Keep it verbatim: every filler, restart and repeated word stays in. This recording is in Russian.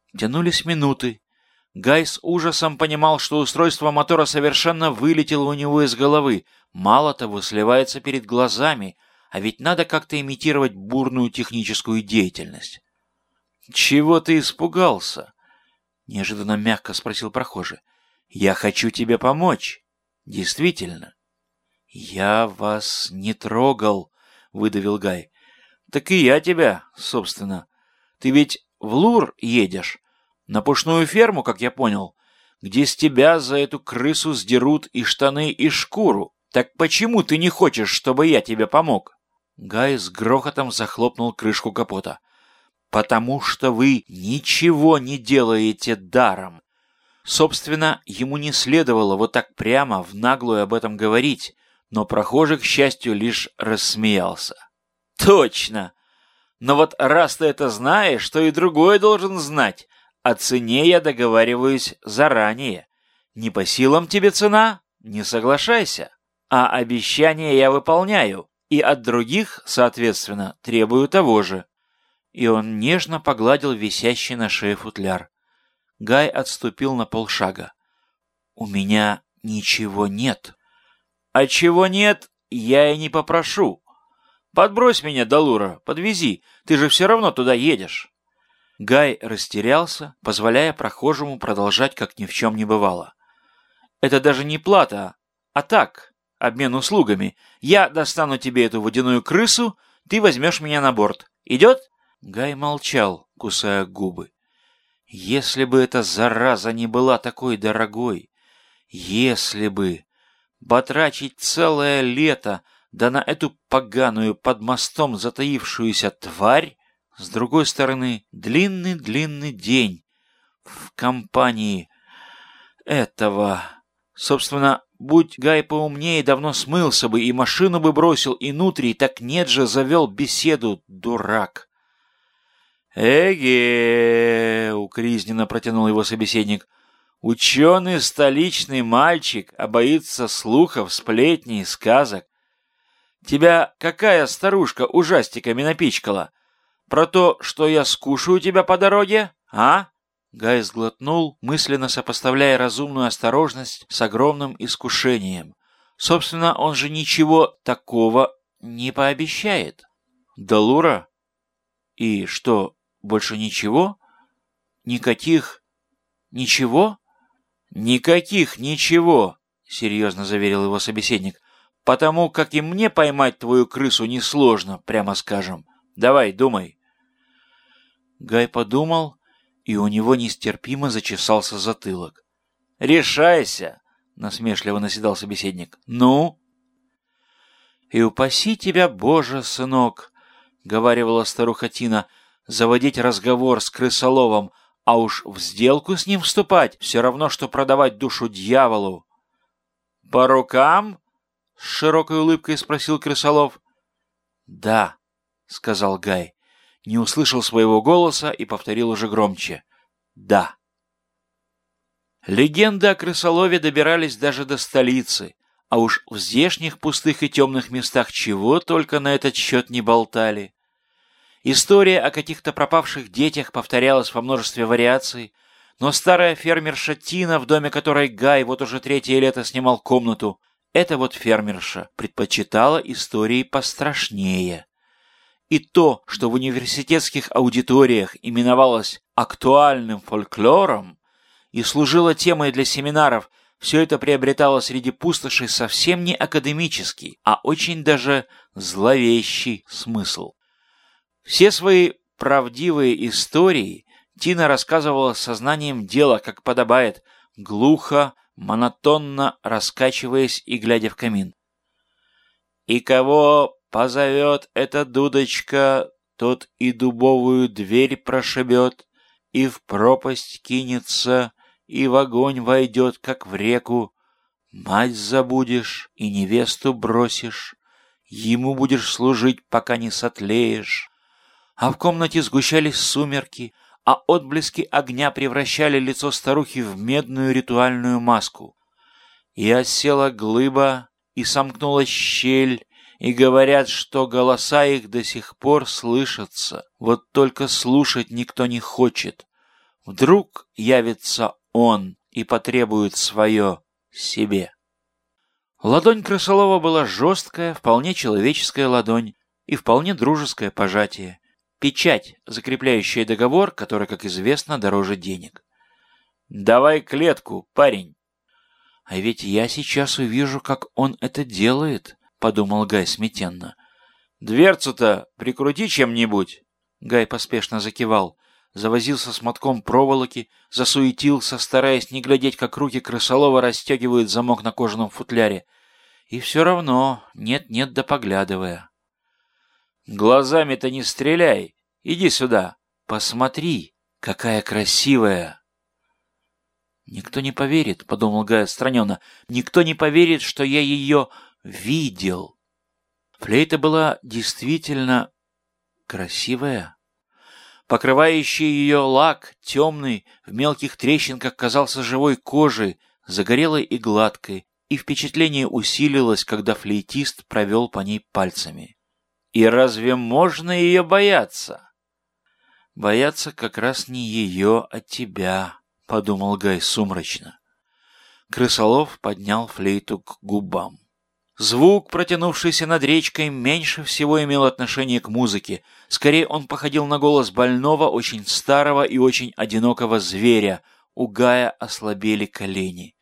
Тянулись минуты. Гай с ужасом понимал, что устройство мотора совершенно вылетело у него из головы. Мало того, сливается перед глазами, а ведь надо как-то имитировать бурную техническую деятельность. «Чего ты испугался?» — неожиданно мягко спросил прохожий. «Я хочу тебе помочь. Действительно». «Я вас не трогал», — выдавил Гай. «Так и я тебя, собственно. Ты ведь в Лур едешь? На пушную ферму, как я понял, где с тебя за эту крысу сдерут и штаны, и шкуру. Так почему ты не хочешь, чтобы я тебе помог?» Гай с грохотом захлопнул крышку капота. «Потому что вы ничего не делаете даром». Собственно, ему не следовало вот так прямо в наглую об этом говорить, но прохожий, к счастью, лишь рассмеялся. «Точно! Но вот раз ты это знаешь, то и другой должен знать. О цене я договариваюсь заранее. Не по силам тебе цена? Не соглашайся. А обещания я выполняю, и от других, соответственно, требую того же». И он нежно погладил висящий на шее футляр. Гай отступил на полшага. «У меня ничего нет». «А чего нет, я и не попрошу. Подбрось меня до Лура, подвези, ты же все равно туда едешь». Гай растерялся, позволяя прохожему продолжать, как ни в чем не бывало. «Это даже не плата, а так, обмен услугами. Я достану тебе эту водяную крысу, ты возьмешь меня на борт. Идет?» Гай молчал, кусая губы. Если бы эта зараза не была такой дорогой, если бы потрачить целое лето, да на эту поганую под мостом затаившуюся тварь, с другой стороны, длинный-длинный день в компании этого. Собственно, будь Гай поумнее, давно смылся бы и машину бы бросил, и нутри, так нет же, завел беседу, дурак. «Эге!» — укоризненно протянул его собеседник. «Ученый столичный мальчик, а боится слухов, сплетней, сказок. Тебя какая старушка ужастиками напичкала? Про то, что я скушаю тебя по дороге, а?» Гай сглотнул, мысленно сопоставляя разумную осторожность с огромным искушением. Собственно, он же ничего такого не пообещает. «До Лура? И что, больше ничего? Никаких... ничего?» «Никаких ничего», — серьезно заверил его собеседник. «Потому как и мне поймать твою крысу несложно, прямо скажем. Давай, думай». Гай подумал, и у него нестерпимо зачесался затылок. «Решайся», — насмешливо наседал собеседник. «Ну?» «И упаси тебя, Боже, сынок», — говаривала старуха Тина, — «заводить разговор с крысоловом, а уж в сделку с ним вступать все равно, что продавать душу дьяволу». «По рукам?» — с широкой улыбкой спросил крысолов. «Да», — сказал Гай, не услышал своего голоса и повторил уже громче. «Да». Легенды о крысолове добирались даже до столицы, а уж в здешних пустых и темных местах чего только на этот счет не болтали. История о каких-то пропавших детях повторялась во множестве вариаций, но старая фермерша Тина, в доме которой Гай вот уже третье лето снимал комнату, эта вот фермерша предпочитала истории пострашнее. И то, что в университетских аудиториях именовалось актуальным фольклором и служило темой для семинаров, все это приобретало среди пустошей совсем не академический, а очень даже зловещий смысл. Все свои правдивые истории Тина рассказывала с сознанием дела, как подобает, глухо, монотонно раскачиваясь и глядя в камин. «И кого позовет эта дудочка, тот и дубовую дверь прошибет, и в пропасть кинется, и в огонь войдет, как в реку. Мать забудешь и невесту бросишь, ему будешь служить, пока не сотлеешь». А в комнате сгущались сумерки, а отблески огня превращали лицо старухи в медную ритуальную маску. И осела глыба, и сомкнулась щель, и говорят, что голоса их до сих пор слышатся. Вот только слушать никто не хочет. Вдруг явится он и потребует свое себе. Ладонь крысолова была жесткая, вполне человеческая ладонь и вполне дружеское пожатие. Печать, закрепляющая договор, который, как известно, дороже денег. «Давай клетку, парень!» «А ведь я сейчас увижу, как он это делает», — подумал Гай смятенно. «Дверцу-то прикрути чем-нибудь!» Гай поспешно закивал, завозился с мотком проволоки, засуетился, стараясь не глядеть, как руки крысолова расстегивают замок на кожаном футляре. И все равно нет-нет да поглядывая. «Глазами-то не стреляй! Иди сюда! Посмотри, какая красивая!» «Никто не поверит», — подумал Гай отстраненно, — «никто не поверит, что я ее видел». Флейта была действительно красивая. Покрывающий ее лак, темный, в мелких трещинках, казался живой кожей, загорелой и гладкой, и впечатление усилилось, когда флейтист провел по ней пальцами. «И разве можно ее бояться?» «Бояться как раз не ее, а тебя», — подумал Гай сумрачно. Крысолов поднял флейту к губам. Звук, протянувшийся над речкой, меньше всего имел отношение к музыке. Скорее, он походил на голос больного, очень старого и очень одинокого зверя. У Гая ослабели колени.